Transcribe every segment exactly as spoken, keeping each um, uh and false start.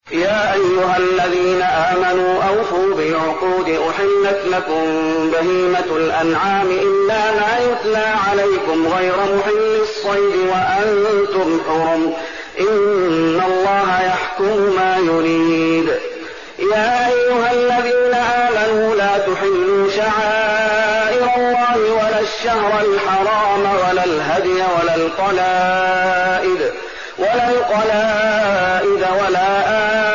يا أيها الذين آمنوا أوفوا بالعقود أحلت لكم بهيمة الأنعام إلا ما يتلى عليكم غير محل الصيد وأنتم حرم إن الله يحكم ما يريد. يا أيها الذين آمنوا لا تحلوا شعائر الله ولا الشهر الحرام ولا الهدي ولا القلائد ولا القلائد ولا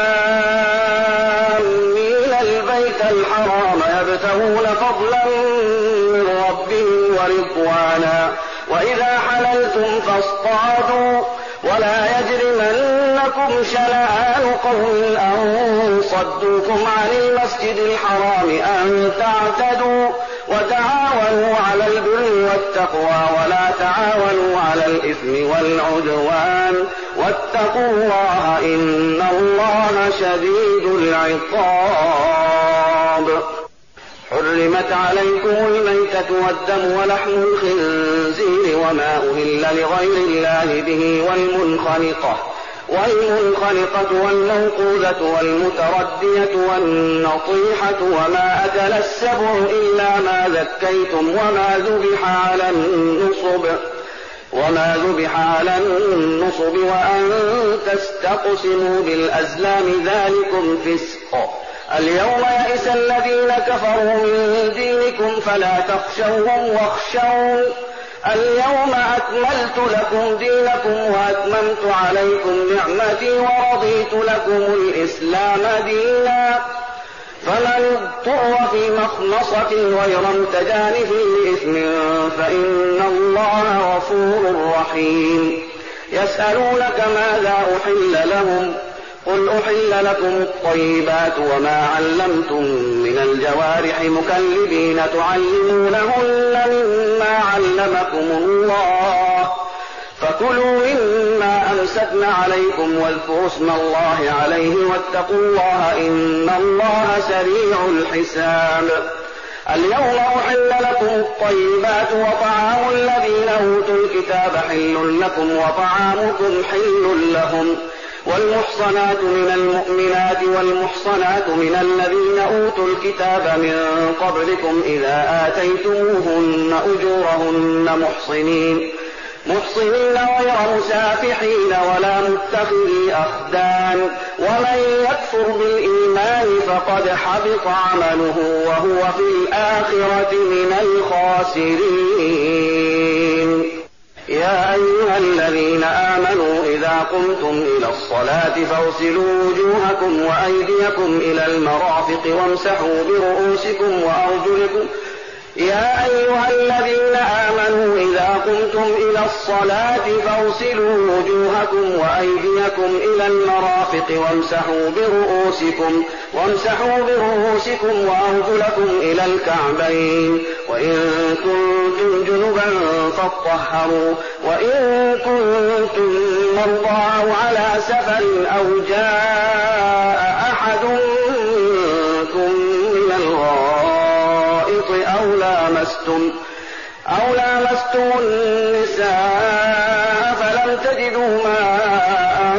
آمين البيت الحرام يبتغون فضلا من ربهم ورضوانا وإذا حللتم فاصطادوا ولا يجرمنكم شنآن قوم أن صدوكم عن المسجد الحرام أن تعتدوا وتعاونوا على البر والتقوى ولا تعاونوا على الإثم والعدوان واتقوا الله إن الله شديد العقاب. حرمت عليكم الميتة والدم ولحم الخنزير وما أهل لغير الله به والمنخنقة والمنخنقة والموقوذة والمتردية والنطيحة وما أكل السبع إلا ما ذكيتم وما ذبح على النصب وما ذبح على النصب وأن تستقسموا بالأزلام ذلكم فسق. اليوم يئس الذين كفروا من دينكم فلا تخشوهم واخشون اليوم أكملت لكم دينكم وأتممت عليكم نعمتي ورضيت لكم الإسلام دينا فمن اضطر في مخنصة غير متجانف لإثم فإن الله غفور رحيم. يسألونك ماذا أحل لهم قل أحل لكم الطيبات وما علمتم من الجوارح مكلبين تعلمونهن مما علمكم الله فكلوا مما أمسكن عليكم واذكروا اسم الله عليه واتقوا الله إن الله سريع الحساب. اليوم أحل لكم الطيبات وطعام الذين أوتوا الكتاب حل لكم وطعامكم حل لهم والمحصنات من المؤمنات والمحصنات من الذين أوتوا الكتاب من قبلكم إذا آتيتموهن أجورهن محصنين محصنين غير مسافحين ولا متخذي أخدان ومن يكفر بالإيمان فقد حبط عمله وهو في الآخرة من الخاسرين. يا أيها الذين آمنوا إذا قمتم إلى الصلاة فاغسلوا وجوهكم وأيديكم إلى المرافق وامسحوا برؤوسكم وأرجلكم يا أيها الذين آمنوا إذا قمتم إلى الصلاة فاغسلوا وجوهكم وأيديكم إلى المرافق وامسحوا برؤوسكم وامسحوا برؤوسكم وأرجلكم إلى الكعبين وإن كنتم جنبا فاطهروا وإن كنتم مرضى أو على سفر أو جاء أحد منكم من الغائط أو لامستم أو لامستم النساء فلم تجدوا ماء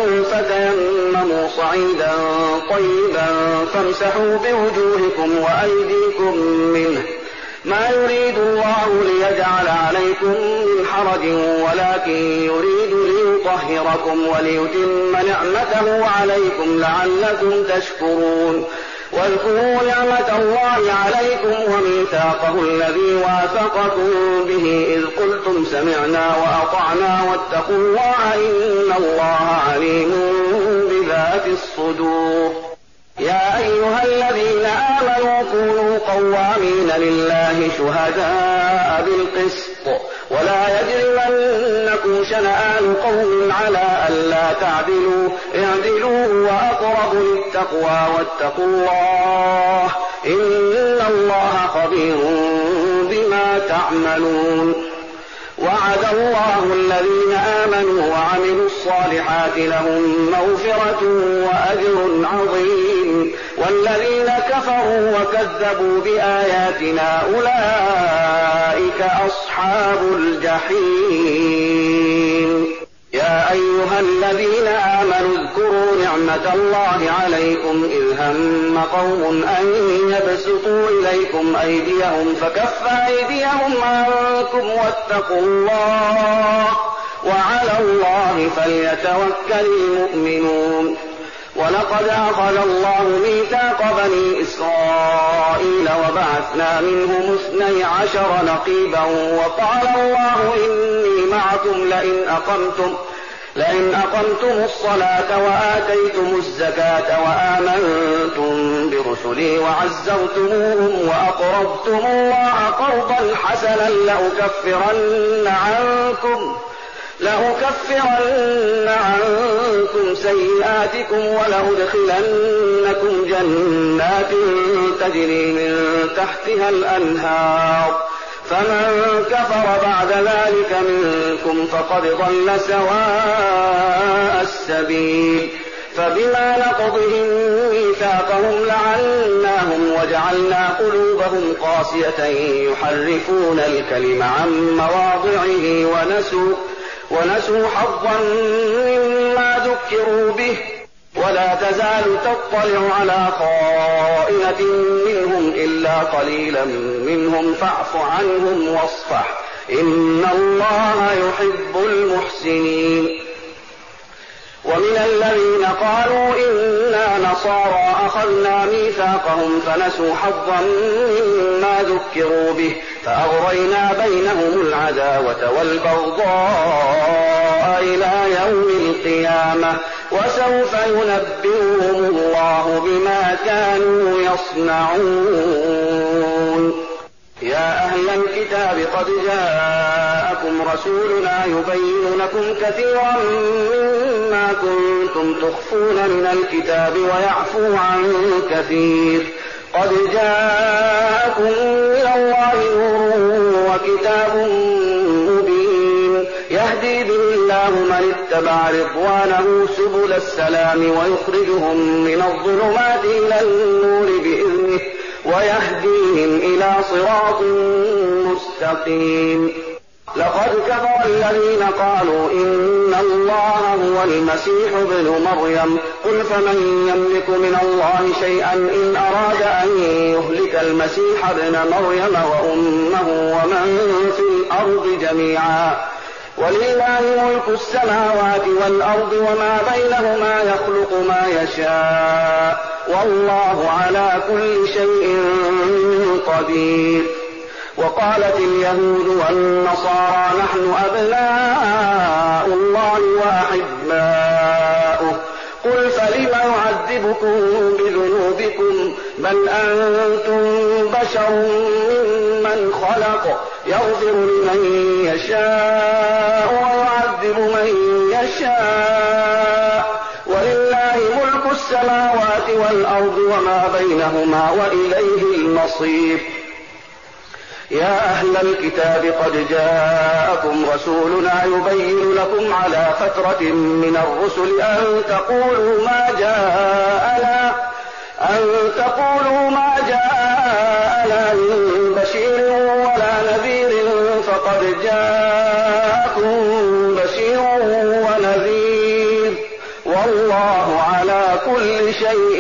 فتيمموا صعيدا طيبا فامسحوا بوجوهكم وأيديكم منه ما يريد الله ليجعل عليكم من حرج ولكن يريد ليطهركم وليتم نعمته عليكم لعلكم تشكرون. واذكروا نعمة الله عليكم وميثاقه الذي واثقكم به إذ قلتم سمعنا وأطعنا واتقوا الله إن الله عليم بذات الصدور. يا أيها الذين آمنوا كونوا قوامين لله شهداء بالقسط ولا يجرمنكم شنآن قوم على ألا تعدلوا اعدلوا وأقرب للتقوى واتقوا الله إن الله خبير بما تعملون. وعد الله الذين آمنوا وعملوا الصالحات لهم مغفرة وأجر عظيم والذين كفروا وكذبوا بآياتنا أولئك أصحاب الجحيم. يا أيها الذين آمنوا اذكروا واذكروا نعمة الله عليكم إذ هم قوم أن يبسطوا إليكم أيديهم فكف أيديهم عنكم واتقوا الله وعلى الله فليتوكل المؤمنون. ولقد أخذ الله ميثاق بني إسرائيل وبعثنا منهم اثني عشر نقيبا وقال الله إني معكم لئن أقمتم لئن أقمتم الصلاة وآتيتم الزكاة وآمنتم برسلي وعزرتموهم وأقرضتم الله قرضا حسنا لأكفرن عنكم لأكفرن عنكم سيئاتكم ولأدخلنكم جنات تجري من تحتها الأنهار فمن كفر بعد ذلك منكم فقد ضل سواء السبيل. فبما نقضهم ميثاقهم لعناهم وجعلنا قلوبهم قاسية يحرفون الكلم عن مواضعه ونسوا ونسوا حظا مما ذكروا به ولا تزال تطلع على خائنة منهم إلا قليلا منهم فاعف عنهم واصفح إن الله يحب المحسنين. ومن الذين قالوا إنا نصارى أخذنا ميثاقهم فنسوا حظا مما ذكروا به فأغرينا بينهم العداوة والبغضاء إلى يوم القيامة وسوف ينبئهم الله بما كانوا يصنعون. يا أهل الكتاب قد جاءكم رسولنا يبين لكم كثيرا مما كنتم تخفون من الكتاب ويعفو عن كثير قد جاءكم من الله نور وكتاب مبين يهدي به الله من اتبع رضوانه سبل السلام ويخرجهم من الظلمات إلى النور بإذنه ويهديهم إلى صراط مستقيم. لقد كفر الذين قالوا إن الله هو المسيح ابن مريم قل فمن يملك من الله شيئا إن أراد أن يهلك المسيح ابن مريم وأمه ومن في الأرض جميعا ولله ملك السماوات والأرض وما بينهما يخلق ما يشاء والله على كل شيء قدير. وقالت اليهود والنصارى نحن أبناء الله وأحباؤه قل فلم يعذبكم بذنوبكم بل أنتم بشر ممن خلق يغفر لمن يشاء ويعذب من يشاء ولله ملك السماوات والأرض وما بينهما وإليه المصير. يا أهل الكتاب قد جاءكم رسولنا يبين لكم على فترة من الرسل أن تقولوا ما جاءنا أن تقولوا ما جاءنا من بشير ولا نذير فقد جاءكم بشير ونذير والله على كل شيء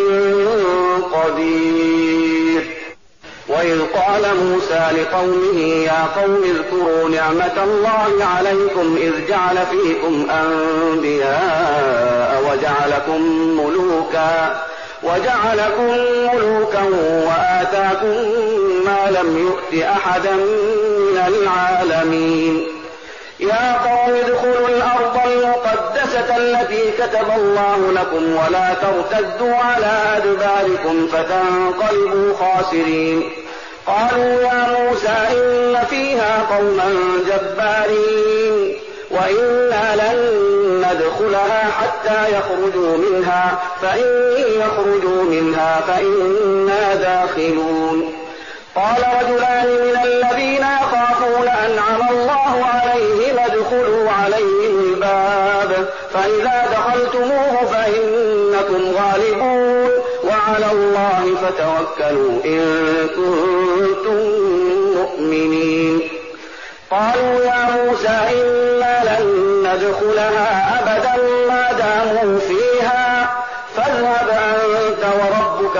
قدير. وإذ قال موسى لقومه يا قوم اذكروا نعمة الله عليكم إذ جعل فيكم أنبياء وجعلكم ملوكا وجعلكم ملوكا وآتاكم ما لم يؤت أحدا من العالمين. يا قوم ادخلوا الأرض المقدسة التي كتب الله لكم ولا ترتدوا على أدباركم فتنقلبوا خاسرين. قالوا يا موسى إن فيها قوما جبارين وإنا لن ندخلها حتى يخرجوا منها فإن يخرجوا منها فإنا داخلون. قال رجلان من الذين يخافون أنعم الله عليهم ادخلوا عليهم الباب فإذا دخلتموه فإنكم غالبون وعلى الله فتوكلوا إن كنتم مؤمنين. قالوا يا موسى إنا لن ندخلها أبدا ما داموا فيها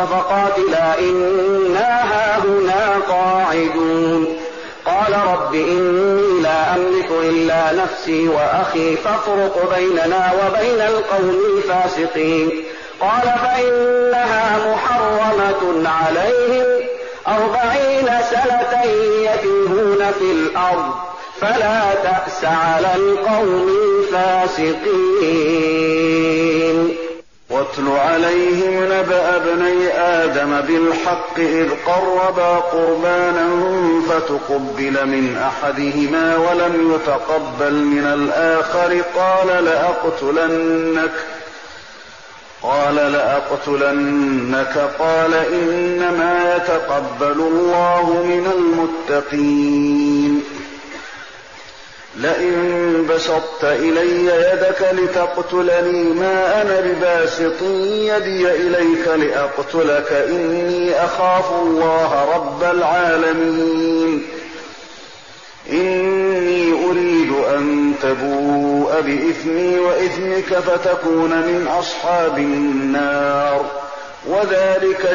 فقاتلا إنا هاهنا قاعدون. قال رب إني لا أملك إلا نفسي وأخي فافرق بيننا وبين القوم الفاسقين. قال فإنها محرمة عليهم أربعين سنة يتيهون في الأرض فلا تأس على القوم الفاسقين. واتل عليهم نبأ ابني آدم بالحق إذ قربا قربانا فتقبل من أحدهما ولم يتقبل من الآخر قال لأقتلنك قال لأقتلنك قال إنما يتقبل الله من المتقين. لئن بسطت إلي يدك لتقتلني ما أنا بباسط يدي إليك لأقتلك إني أخاف الله رب العالمين. إني أريد أن تبوء بإثمي وإثمك فتكون من أصحاب النار وذلك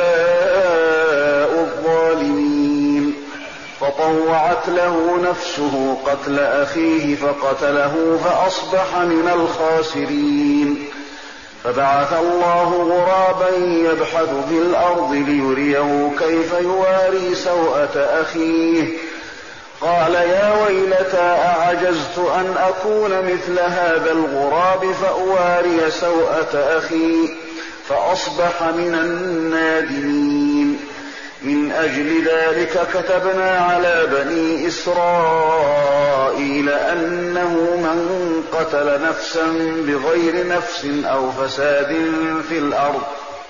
جزاء الظالمين. فطوعت له نفسه قتل أخيه فقتله فأصبح من الخاسرين. فبعث الله غرابا يبحث في الأرض ليريه كيف يواري سوءة أخيه قال يا ويلتى أعجزت أن أكون مثل هذا الغراب فأواري سوءة أخي فأصبح من النادمين. من أجل ذلك كتبنا على بني إسرائيل أنه من قتل نفسا بغير نفس أو فساد في الأرض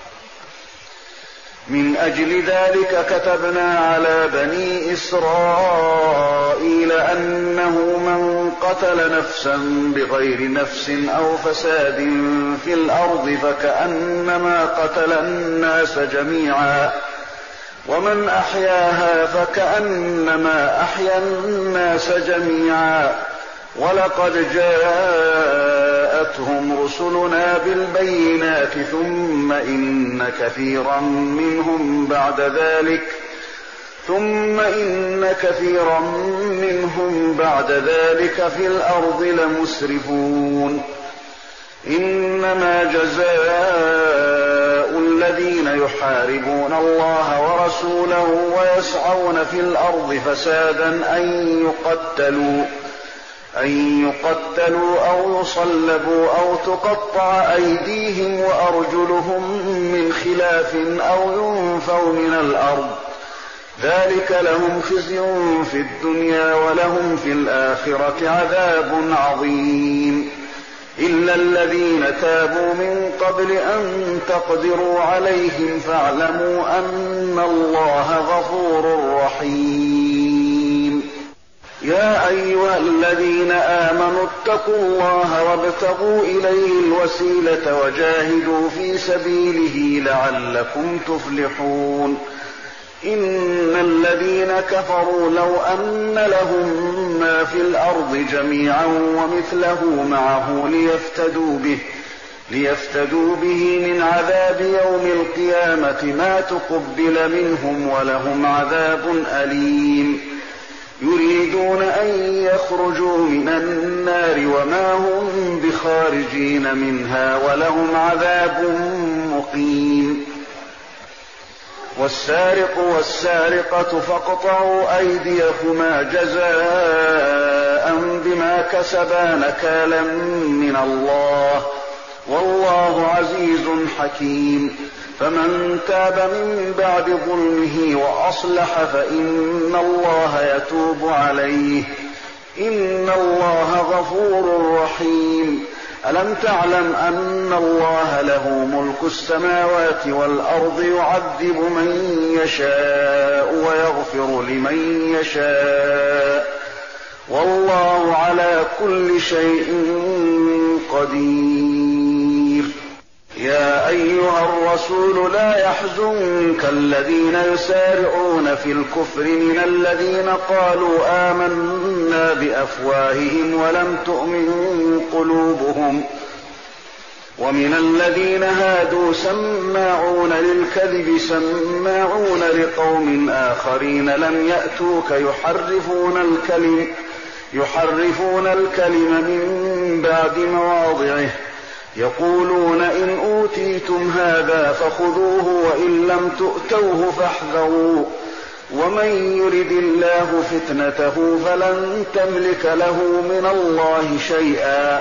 من أجل ذلك كتبنا على بني إسرائيل أنه من قتل نفسا بغير نفس أو فساد في الأرض فكأنما قتل الناس جميعا ومن أحياها فكأنما أحيا الناس جميعا. ولقد جاءتهم رسلنا بالبينات ثم إن كثيرا منهم بعد ذلك ثم إن كثيرا منهم بعد ذلك في الأرض لمسرفون. إنما جزاء الذين يحاربون الله ورسوله ويسعون في الأرض فسادا أن يقتلوا أن يقتلوا أو يصلبوا أو تقطع أيديهم وأرجلهم من خلاف أو ينفوا من الأرض ذلك لهم خزي في الدنيا ولهم في الآخرة عذاب عظيم. إلا الذين تابوا من قبل أن تقدروا عليهم فاعلموا أن الله غفور رحيم. يا أيها الذين آمنوا اتقوا الله وابتغوا إليه الوسيلة وجاهدوا في سبيله لعلكم تفلحون. إن الذين كفروا لو أن لهم ما في الأرض جميعا ومثله معه ليفتدوا به, ليفتدوا به من عذاب يوم القيامة ما تقبل منهم ولهم عذاب أليم. يريدون أن يخرجوا من النار وما هم بخارجين منها ولهم عذاب مقيم. والسارق والسارقة فاقطعوا أيديهما جزاء بما كسبا نكالا من الله والله عزيز حكيم. فمن تاب من بعد ظلمه وأصلح فإن الله يتوب عليه إن الله غفور رحيم. ألم تعلم أن الله له ملك السماوات والأرض يعذب من يشاء ويغفر لمن يشاء والله على كل شيء قدير. يا أيها الرسول لا يحزنك الذين يسارعون في الكفر من الذين قالوا آمنا بأفواههم ولم تؤمن قلوبهم ومن الذين هادوا سماعون للكذب سماعون لقوم آخرين لم يأتوك يحرفون الكلم يحرفون الكلم من بعد مواضعه يقولون إن أوتيتم هذا فخذوه وإن لم تؤتوه فاحذروا ومن يرد الله فتنته فلن تملك له من الله شيئا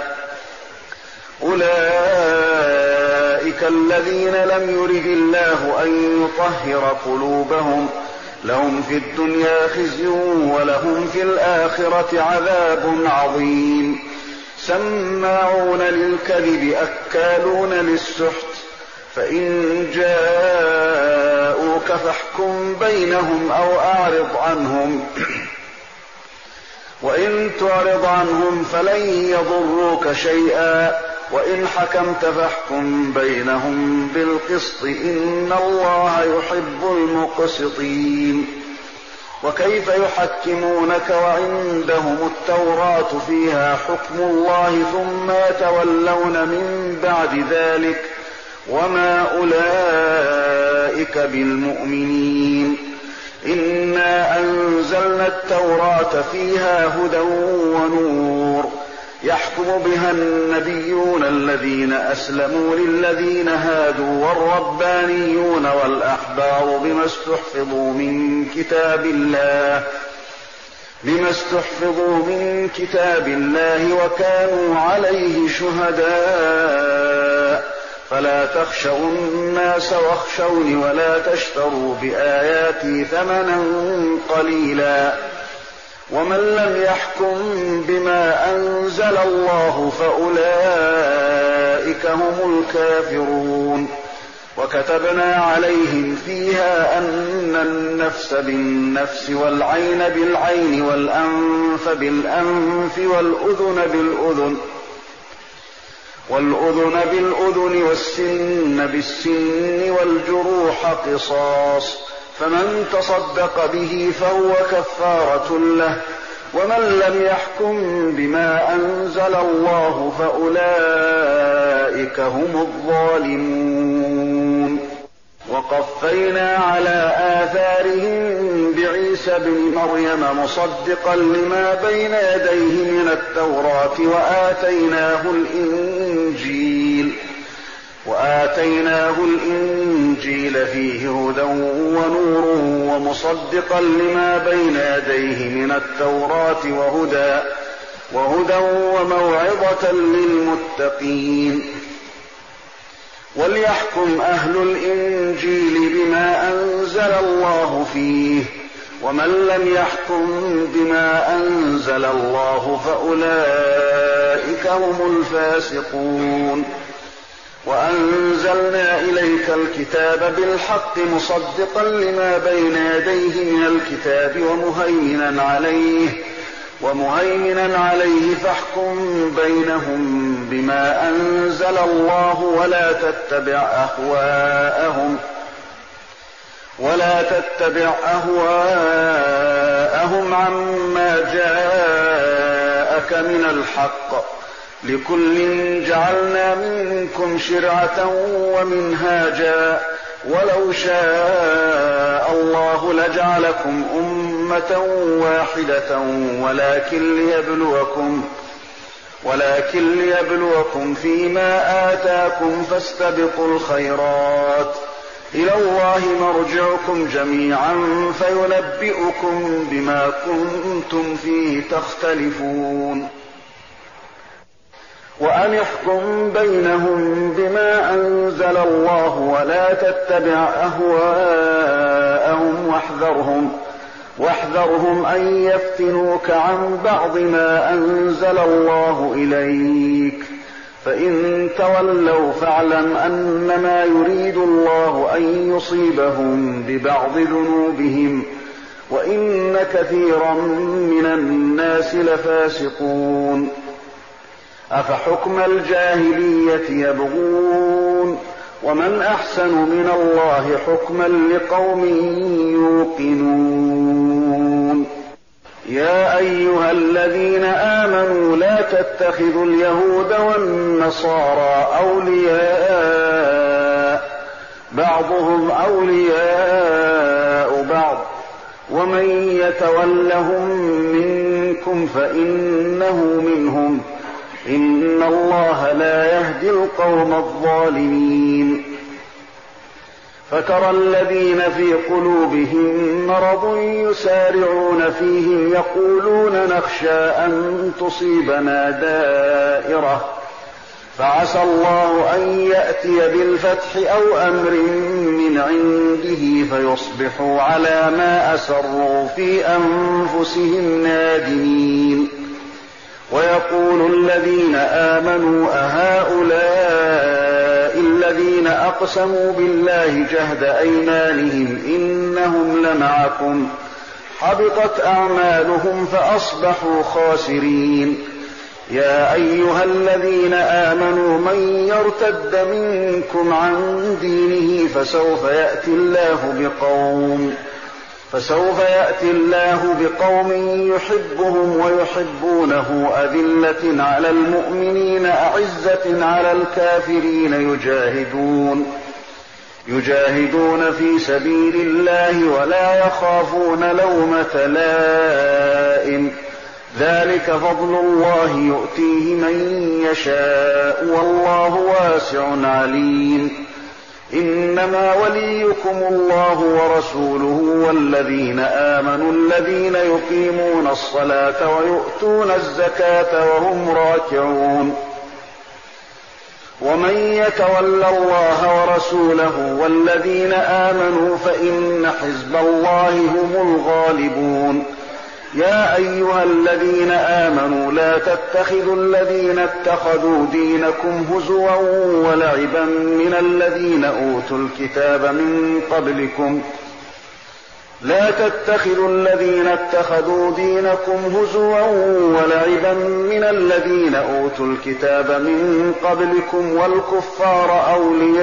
أولئك الذين لم يرد الله أن يطهر قلوبهم لهم في الدنيا خزي ولهم في الآخرة عذاب عظيم سماعون للكذب أكالون للسحت فإن جاءوك فاحكم بينهم أو أعرض عنهم وإن تعرض عنهم فلن يضروك شيئا وإن حكمت فاحكم بينهم بالقسط إن الله يحب المقسطين وكيف يحكمونك وعندهم التوراة فيها حكم الله ثم يتولون من بعد ذلك وما أولئك بالمؤمنين إنا أنزلنا التوراة فيها هدى ونور يحكم بها النبيون الذين أسلموا للذين هادوا والربانيون والأحبار بما استحفظوا من كتاب الله بما استحفظوا من كتاب الله وكانوا عليه شهداء فلا تخشوا الناس واخشوني ولا تشتروا بآياتي ثمنا قليلا ومن لم يحكم بما أنزل الله فأولئك هم الكافرون وكتبنا عليهم فيها أن النفس بالنفس والعين بالعين والأنف بالأنف والأذن بالأذن والأذن بالأذن والسن بالسن والجروح قصاص فمن تصدق به فهو كفارة له ومن لم يحكم بما أنزل الله فأولئك هم الظالمون وقفينا على آثارهم بعيسى بن مريم مصدقا لما بين يديه من التوراة وآتيناه الإنجيل وآتيناه الإنجيل فيه هدى ونور ومصدقا لما بين يديه من التوراة وهدى وهدى وموعظة للمتقين وليحكم أهل الإنجيل بما أنزل الله فيه ومن لم يحكم بما أنزل الله فأولئك هم الفاسقون وأنزلنا إليك الكتاب بالحق مصدقا لما بين يديه من الكتاب ومهيمنا عليه ومهيمنا عليه فاحكم بينهم بما أنزل الله ولا تتبع أهواءهم ولا تتبع أهواءهم عما جاءك من الحق لكل جعلنا منكم شرعة ومنهاجا ولو شاء الله لجعلكم أمة واحدة ولكن ليبلوكم ولكن ليبلوكم فيما آتاكم فاستبقوا الخيرات إلى الله مرجعكم جميعا فينبئكم بما كنتم فيه تختلفون وأن احكم بينهم بما أنزل الله ولا تتبع أهواءهم واحذرهم واحذرهم أن يفتنوك عن بعض ما أنزل الله إليك فإن تولوا فاعلم أنما يريد الله أن يصيبهم ببعض ذنوبهم وإن كثيرا من الناس لفاسقون أفحكم الجاهلية يبغون ومن أحسن من الله حكما لقوم يوقنون يا أيها الذين آمنوا لا تتخذوا اليهود والنصارى أولياء بعضهم أولياء بعض ومن يتولهم منكم فإنه منهم إن الله لا يهدي القوم الظالمين. فترى الذين في قلوبهم مرض يسارعون فيهم يقولون نخشى أن تصيبنا دائرة فعسى الله أن يأتي بالفتح أو أمر من عنده فيصبحوا على ما أسروا في أنفسهم نادمين. ويقول الذين آمنوا أهؤلاء الذين أقسموا بالله جهد أيمانهم إنهم لمعكم حبطت أعمالهم فأصبحوا خاسرين. يا أيها الذين آمنوا من يرتد منكم عن دينه فسوف يأتي الله بقوم فسوف يأتي الله بقوم يحبهم ويحبونه أذلة على المؤمنين أعزة على الكافرين يجاهدون يجاهدون في سبيل الله ولا يخافون لومة لائم ذلك فضل الله يؤتيه من يشاء والله واسع عليم. إنما وليكم الله ورسوله والذين آمنوا الذين يقيمون الصلاة ويؤتون الزكاة وهم راكعون. ومن يتول الله ورسوله والذين آمنوا فإن حزب الله هم الغالبون. يا أيها الذين آمنوا لا تتخذوا الذين اتخذوا دينكم هزوا ولعبا من الذين أوتوا الكتاب من قبلكم لا تتخذوا الذين اتخذوا دينكم هزوا ولعبا من الذين أوتوا الكتاب من قبلكم والكفار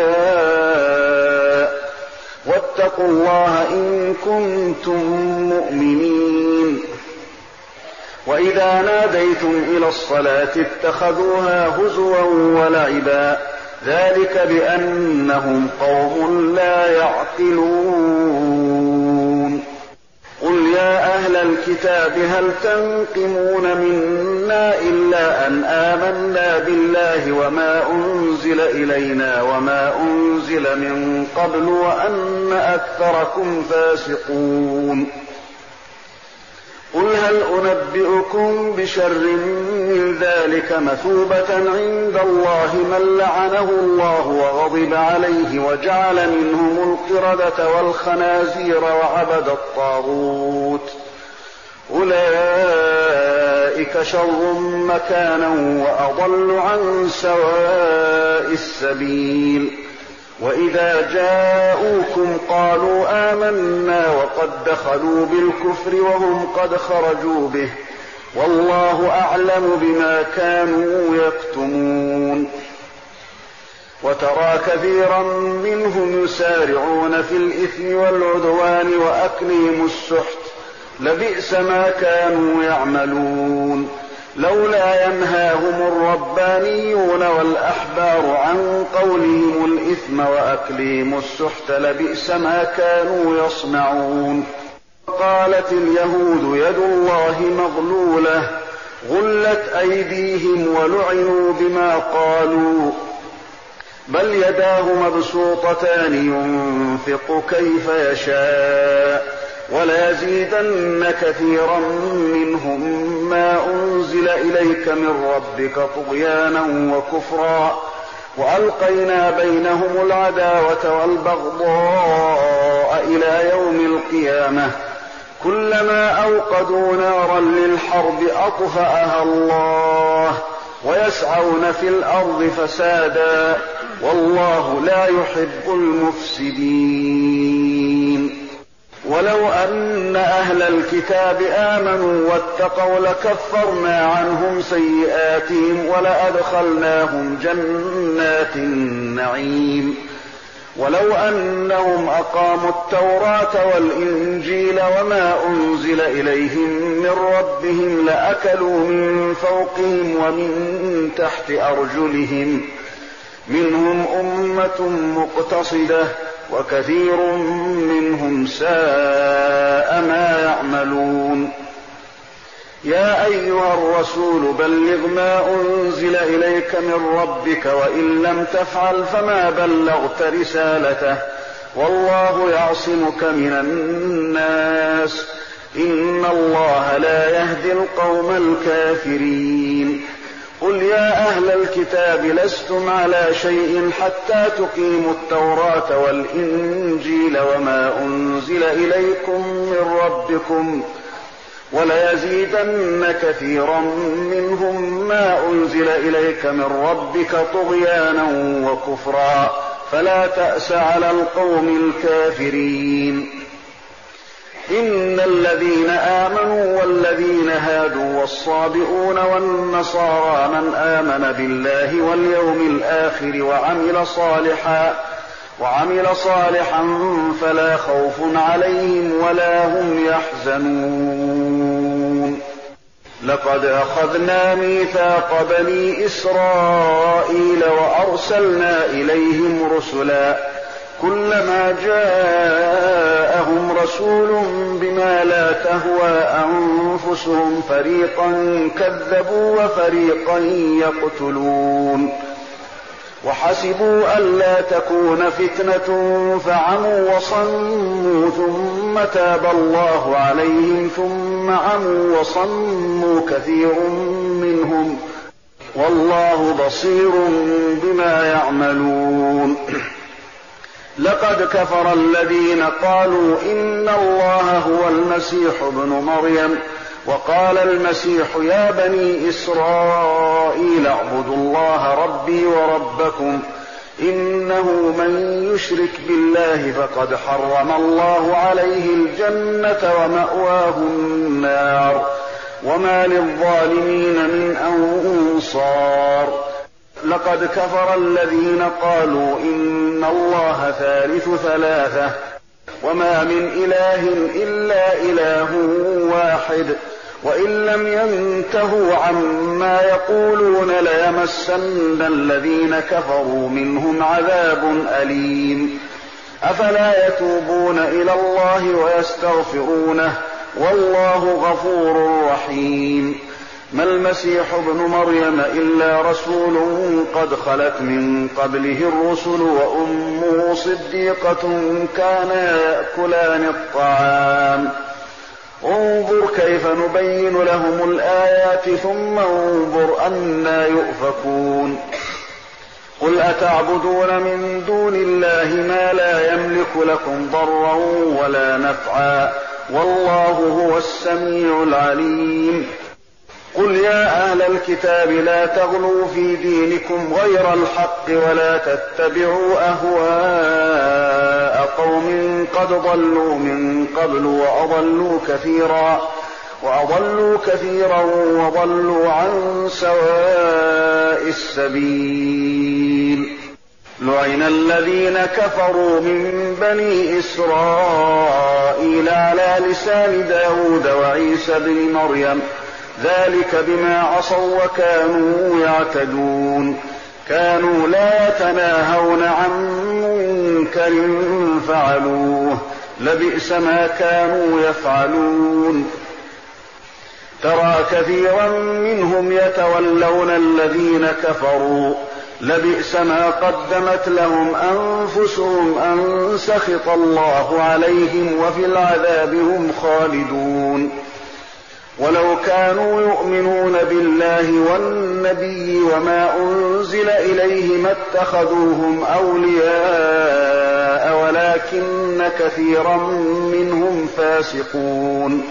أولياء واتقوا الله إن كنتم مؤمنين. وإذا ناديتم إلى الصلاة اتخذوها هزوا ولعبا ذلك بأنهم قوم لا يعقلون. قل يا أهل الكتاب هل تنقمون منا إلا أن آمنا بالله وما أنزل إلينا وما أنزل من قبل وأن أكثركم فاسقون. قل هل أنبئكم بشر من ذلك مثوبة عند الله من لعنه الله وغضب عليه وجعل منهم القردة والخنازير وعبد الطاغوت أولئك شر مكانا وأضل عن سواء السبيل. وإذا جاءوكم قالوا آمنا وقد دخلوا بالكفر وهم قد خرجوا به والله أعلم بما كانوا يكتمون. وترى كثيرا منهم يسارعون في الإثم والعدوان وأكلهم السحت لبئس ما كانوا يعملون. لولا ينهاهم الربانيون والأحبار عن قولهم الإثم وأكلهم السحت لبئس ما كانوا يصنعون. قالت اليهود يد الله مغلولة غلت أيديهم ولعنوا بما قالوا بل يداه مبسوطتان ينفق كيف يشاء وليزيدن كثيرا منهم ما أنزل إليك من ربك طغيانا وكفرا وألقينا بينهم العداوة والبغضاء إلى يوم القيامة كلما أوقدوا نارا للحرب أطفأها الله ويسعون في الأرض فسادا والله لا يحب المفسدين. ولو أن أهل الكتاب آمنوا واتقوا لكفرنا عنهم سيئاتهم ولأدخلناهم جنات النعيم ولو أنهم أقاموا التوراة والإنجيل وما أنزل إليهم من ربهم لأكلوا من فوقهم ومن تحت أرجلهم منهم أمة مقتصدة وكثير منهم ساء ما يعملون. يا أيها الرسول بلغ ما أنزل إليك من ربك وإن لم تفعل فما بلغت رسالته والله يعصمك من الناس إن الله لا يهدي القوم الكافرين. قل يا أهل الكتاب لستم على شيء حتى تقيموا التوراة والإنجيل وما أنزل إليكم من ربكم وليزيدن كثيرا منهم ما أنزل إليك من ربك طغيانا وكفرا فلا تأس على القوم الكافرين. إن الذين آمنوا والذين هادوا والصابئون والنصارى من آمن بالله واليوم الآخر وعمل صالحا وعمل صالحا فلا خوف عليهم ولا هم يحزنون. لقد أخذنا ميثاق بني إسرائيل وأرسلنا إليهم رسلا كلما جاءهم رسول بما لا تهوى أنفسهم فريقا كذبوا وفريقا يقتلون وحسبوا ألا تكون فتنة فعموا وصموا ثم تاب الله عليهم ثم عموا وصموا كثير منهم والله بصير بما يعملون. لقد كفر الذين قالوا إن الله هو المسيح ابن مريم وقال المسيح يا بني إسرائيل اعبدوا الله ربي وربكم إنه من يشرك بالله فقد حرم الله عليه الجنة ومأواه النار وما للظالمين من أنصار. لقد كفر الذين قالوا إن الله ثالث ثلاثة وما من إله إلا إله واحد وإن لم ينتهوا عما يقولون ليمسن الذين كفروا منهم عذاب أليم. أفلا يتوبون إلى الله ويستغفرونه والله غفور رحيم. ما المسيح ابن مريم إلا رسول قد خلت من قبله الرسل وأمه صديقة كانا يأكلان الطعام انظر كيف نبين لهم الآيات ثم انظر أنى يؤفكون. قل أتعبدون من دون الله ما لا يملك لكم ضرا ولا نفعا والله هو السميع العليم. قل يا أهل الكتاب لا تغلوا في دينكم غير الحق ولا تتبعوا أهواء قوم قد ضلوا من قبل وأضلوا كثيرا وأضلوا كثيرا وضلوا عن سواء السبيل. لعن الذين كفروا من بني إسرائيل على لسان داود وعيسى بن مريم ذلك بما عصوا وكانوا يعتدون. كانوا لا يتناهون عن منكر فعلوه لبئس ما كانوا يفعلون. ترى كثيرا منهم يتولون الذين كفروا لبئس ما قدمت لهم أنفسهم أن سخط الله عليهم وفي العذاب هم خالدون. ولو كانوا يؤمنون بالله والنبي وما أنزل إليه ما اتخذوهم أولياء ولكن كثيرا منهم فاسقون.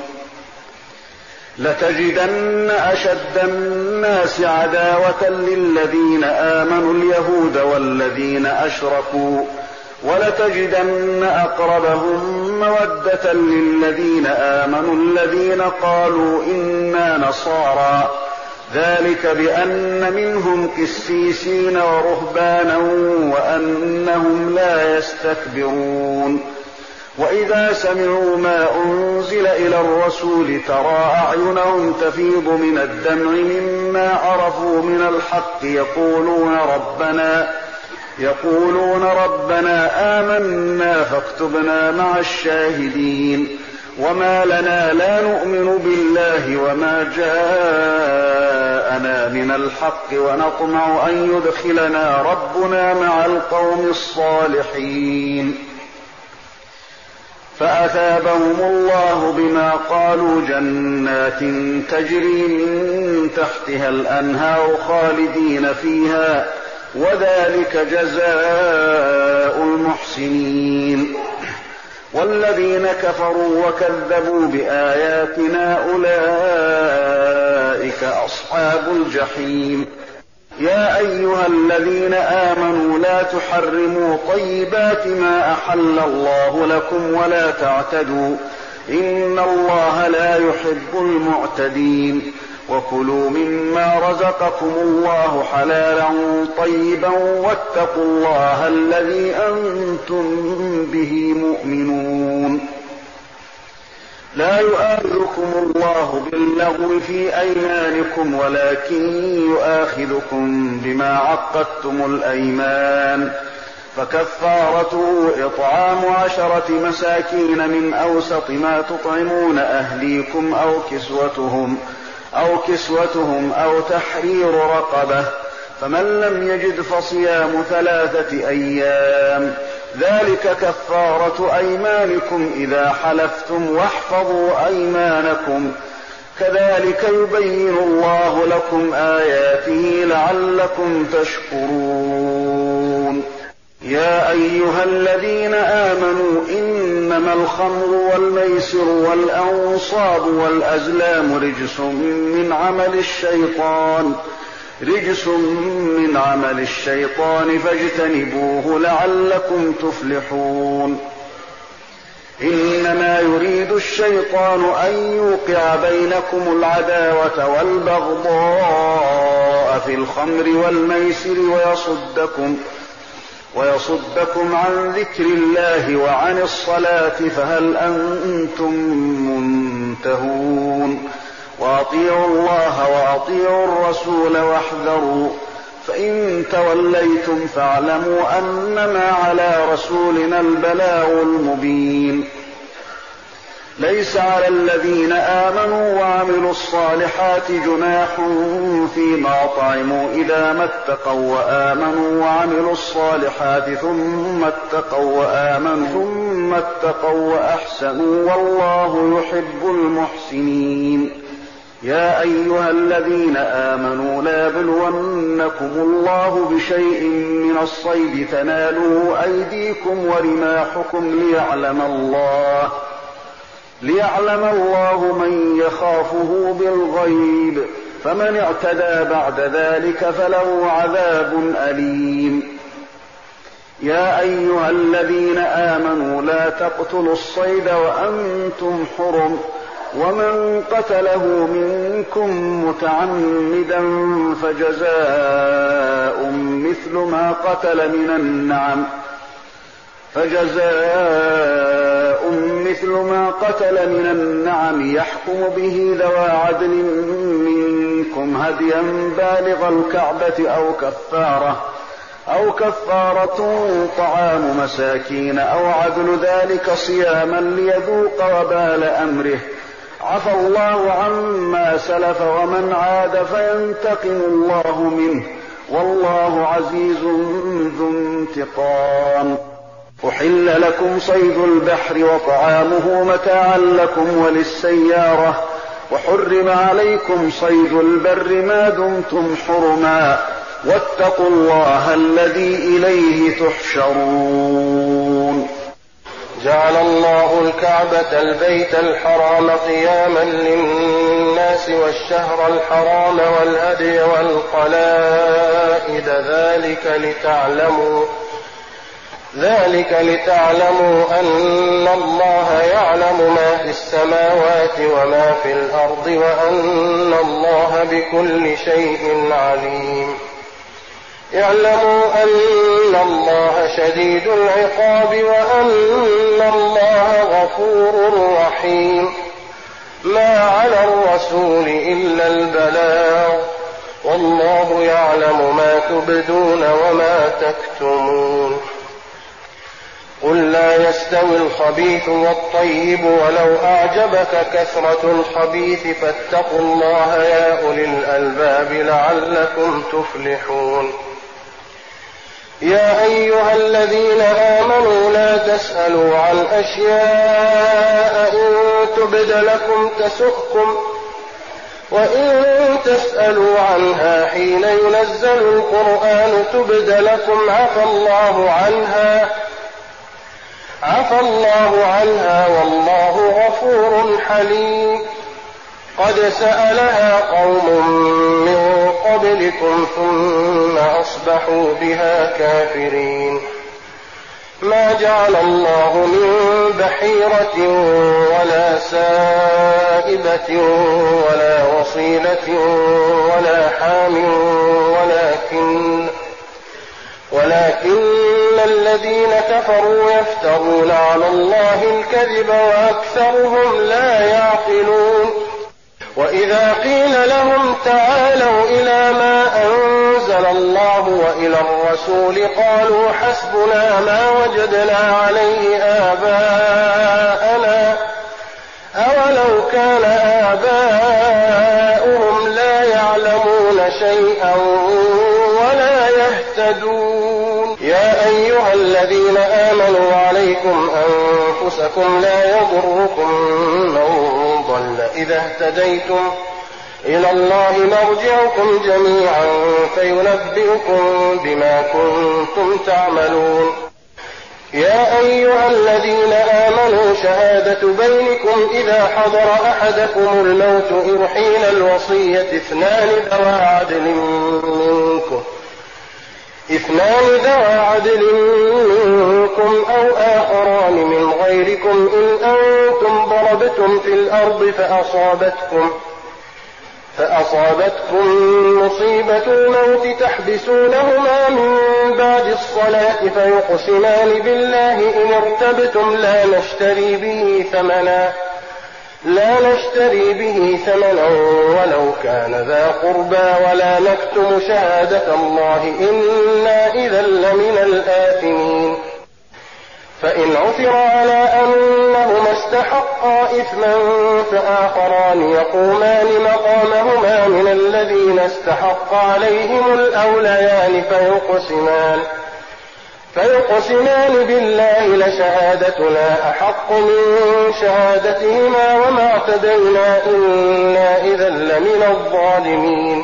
لتجدن أشد الناس عداوة للذين آمنوا اليهود والذين أشركوا ولتجدن أقربهم مودة للذين آمنوا الذين قالوا إنا نصارى ذلك بأن منهم قسيسين ورهبانا وأنهم لا يستكبرون وإذا سمعوا ما أنزل إلى الرسول ترى أعينهم تفيض من الدمع مما عرفوا من الحق يقولون ربنا يقولون ربنا آمنا فاكتبنا مع الشاهدين وما لنا لا نؤمن بالله وما جاءنا من الحق ونطمع أن يدخلنا ربنا مع القوم الصالحين فأثابهم الله بما قالوا جنات تجري من تحتها الأنهار خالدين فيها وذلك جزاء المحسنين والذين كفروا وكذبوا بآياتنا أولئك أصحاب الجحيم يا أيها الذين آمنوا لا تحرموا طيبات ما أحل الله لكم ولا تعتدوا إن الله لا يحب المعتدين وكلوا مما رزقكم الله حلالا طيبا واتقوا الله الذي أنتم به مؤمنون لا يؤاخذكم الله باللغو في أيمانكم ولكن يؤاخذكم بما عقدتم الأيمان فكفارته إطعام عشرة مساكين من أوسط ما تطعمون أهليكم أو كسوتهم أو كسوتهم أو تحرير رقبة فمن لم يجد فصيام ثلاثة أيام ذلك كفارة أيمانكم إذا حلفتم واحفظوا أيمانكم كذلك يبين الله لكم آياته لعلكم تشكرون يا أيها الذين آمنوا إنما الخمر والميسر والأنصاب والأزلام رجس من عمل الشيطان رجس من عمل الشيطان فاجتنبوه لعلكم تفلحون إنما يريد الشيطان أن يوقع بينكم العداوة والبغضاء في الخمر والميسر ويصدكم ويصدكم عن ذكر الله وعن الصلاة فهل أنتم منتهون وأطيعوا الله وأطيعوا الرسول واحذروا فإن توليتم فاعلموا أنما على رسولنا البلاغ المبين ليس على الذين آمنوا وعملوا الصالحات جناح فيما طعموا إذا ما اتقوا وآمنوا وعملوا الصالحات ثم اتقوا وآمنوا ثم اتقوا وأحسنوا والله يحب المحسنين يا أيها الذين آمنوا لا يبلونكم الله بشيء من الصيد تناله أيديكم ورماحكم ليعلم الله ليعلم الله من يخافه بالغيب فمن اعتدى بعد ذلك فله عذاب أليم يا أيها الذين آمنوا لا تقتلوا الصيد وأنتم حرم ومن قتله منكم متعمدا فجزاء مثل ما قتل من النعم فجزاء مثل ما قتل من النعم يحكم به ذوى عدل منكم هديا بالغ الكعبة أو كفارة أو كفارة طعام مساكين أو عدل ذلك صياما ليذوق وبال أمره عفى الله عما سلف ومن عاد فينتقم الله منه والله عزيز ذو انتقام أحل لكم صيد البحر وطعامه متاعا لكم وللسيارة وحرم عليكم صيد البر ما دمتم حرما واتقوا الله الذي إليه تحشرون جعل الله الكعبة البيت الحرام قياما للناس والشهر الحرام والهدي والقلائد ذلك لتعلموا ذلك لتعلموا أن الله يعلم ما في السماوات وما في الأرض وأن الله بكل شيء عليم. اعلموا أن الله شديد العقاب وأن الله غفور رحيم. ما على الرسول إلا البلاغ والله يعلم ما تبدون وما تكتمون. قل لا يستوي الخبيث والطيب ولو أعجبك كثرة الخبيث فاتقوا الله يا أولي الألباب لعلكم تفلحون. يا أيها الذين آمنوا لا تسألوا عن أشياء إن تبد لكم تسؤكم وإن تسألوا عنها حين ينزل القرآن تبد لكم عفى الله عنها عفى الله عنها والله غفور حليم. قد سألها قوم من قبلكم ثم أصبحوا بها كافرين. ما جعل الله من بحيرة ولا سائبة ولا وصيلة ولا حام ولكن ولكن الذين كفروا يفترون على الله الكذب وأكثرهم لا يعقلون. وإذا قيل لهم تعالوا إلى ما أنزل الله وإلى الرسول قالوا حسبنا ما وجدنا عليه آباءنا أولو كان آباؤهم لا يعلمون شيئا ولا يهتدون. يا أيها الذين آمنوا عليكم أنفسكم لا يضركم من ضل إذا اهتديتم إلى الله مرجعكم جميعا فينبئكم بما كنتم تعملون. يا أيها الذين آمنوا شهادة بينكم إذا حضر أحدكم الموت إذ حين الوصية اثنان ذوى عدل منكم اثنان ذوى عدل منكم أو آخران من غيركم إن أنتم ضربتم في الأرض فأصابتكم فأصابتكم مصيبة الموت تحبسونهما من بعد الصلاة فيقسمان بالله إن ارتبتم لا نشتري به ثمنا لا نشتري به ثمنا ولو كان ذا قربى ولا نكتم شهادة الله إنا إذا لمن الآثمين. فإن عثر على أنهما استحقا إثما فآخران يقومان مقامهما من الذين استحق عليهم الأوليان فيقسمان فيقسمان بالله لشهادتنا أحق من شهادتهما وما اعتدينا إنا إذا لمن الظالمين.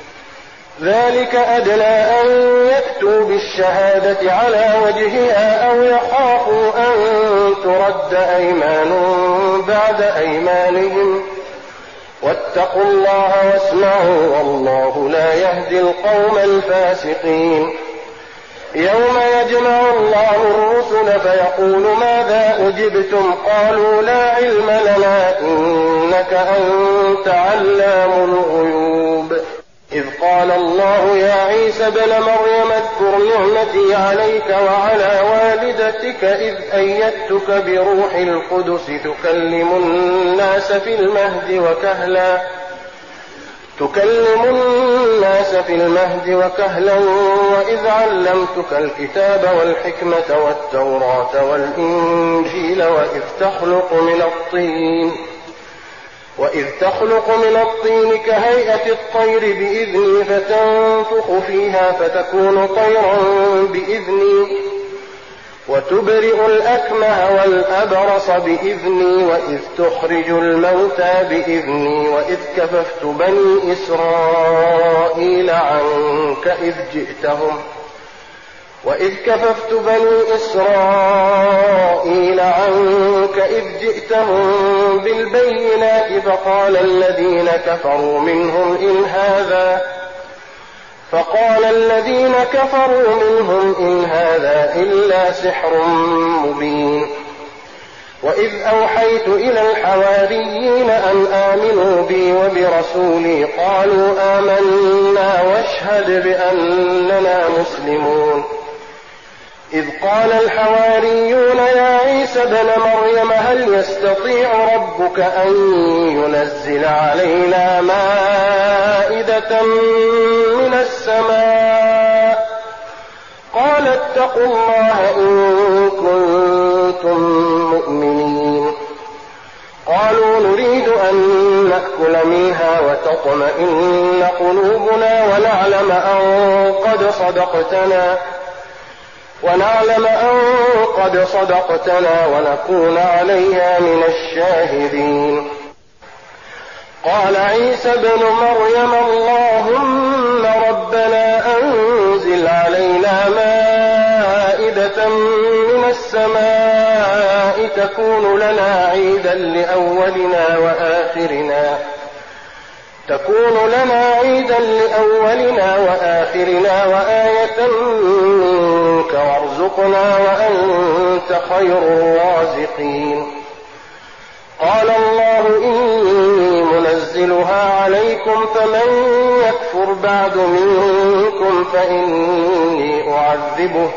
ذلك أدنى أن يأتوا بالشهادة على وجهها أو يخافوا أن ترد أيمان بعد أيمانهم واتقوا الله واسمعوا والله لا يهدي القوم الفاسقين. يوم يجمع الله الرسل فيقول ماذا أجبتم قالوا لا علم لنا إنك أنت علام الغيوب. إذ قال الله يا عيسى ابن مريم اذكر نعمتي عليك وعلى والدتك إذ أيدتك بروح القدس تكلم الناس في المهد وكهلا تكلم الناس في المهد وكهلا وإذ علمتك الكتاب والحكمة والتوراة والإنجيل وإذ تخلق من الطين وإذ تخلق من الطين كهيئة الطير بإذني فتنفخ فيها فتكون طيرا بإذني وتبرئ الأكمه والأبرص بإذني وإذ تخرج الموتى بإذني وإذ كففت بني إسرائيل عنك إذ جئتهم وإذ كففت بني إسرائيل عنك إذ جئتهم بالبينات فقال الذين كفروا منهم إن هذا فقال الذين كفروا منهم إن هذا إلا سحر مبين. وإذ أوحيت إلى الحواريين أن آمنوا بي وبرسولي قالوا آمنا واشهد بأننا مسلمون. إذ قال الحواريون يا عيسى ابن مريم هل يستطيع ربك أن ينزل علينا مائدة من السماء؟ قال اتقوا الله إن كنتم مؤمنين. قالوا نريد أن نأكل منها وتطمئن قلوبنا ونعلم أن قد صدقتنا ونعلم أن قد صدقتنا ونكون عليها من الشاهدين. قال عيسى ابن مريم اللهم ربنا أنزل علينا مائدة من السماء تكون لنا عيدا لأولنا وآخرنا تكون لنا عيدا لأولنا وآخرنا وآية منك وارزقنا وأنت خير الرازقين. قال الله إني منزلها عليكم فمن يكفر بعد منكم فإني أعذبه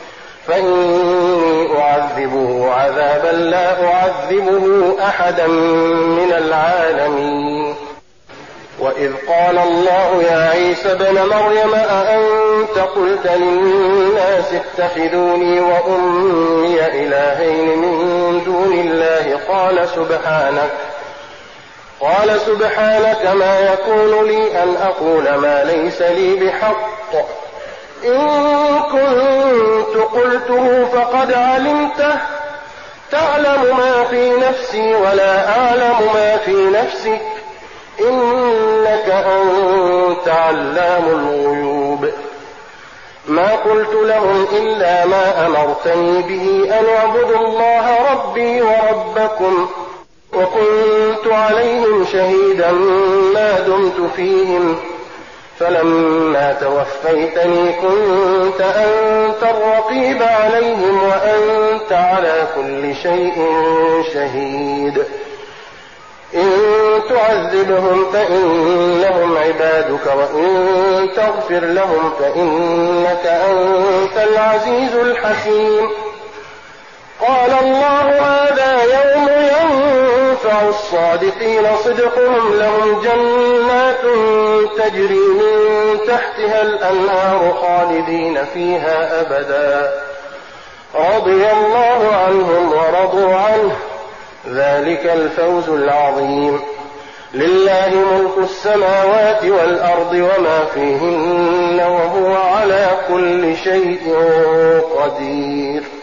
فإني أعذبه عذابا لا أعذبه أحدا من العالمين. وإذ قال الله يا عيسى ابن مريم أأنت قلت للناس اتخذوني وأمي إلهين من دون الله قال سبحانك قال سبحانك ما يكون لي أن أقول ما ليس لي بحق إن كنت قلته فقد علمته تعلم ما في نفسي ولا أعلم ما في نفسك إنك أنت علام الغيوب. ما قلت لهم إلا ما أمرتني به أن اعبدوا الله ربي وربكم وكنت عليهم شهيدا ما دمت فيهم فلما توفيتني كنت أنت الرقيب عليهم وأنت على كل شيء شهيد. إن تعذبهم فإنهم عبادك وإن تغفر لهم فإنك أنت العزيز الحكيم. قال الله هذا يوم ينفع الصادقين صدقهم لهم جنات تجري من تحتها الأنهار خالدين فيها أبدا رضي الله عنهم ورضوا عنه ذلك الفوز العظيم. لله ملك السماوات والأرض وما فيهن وهو على كل شيء قدير.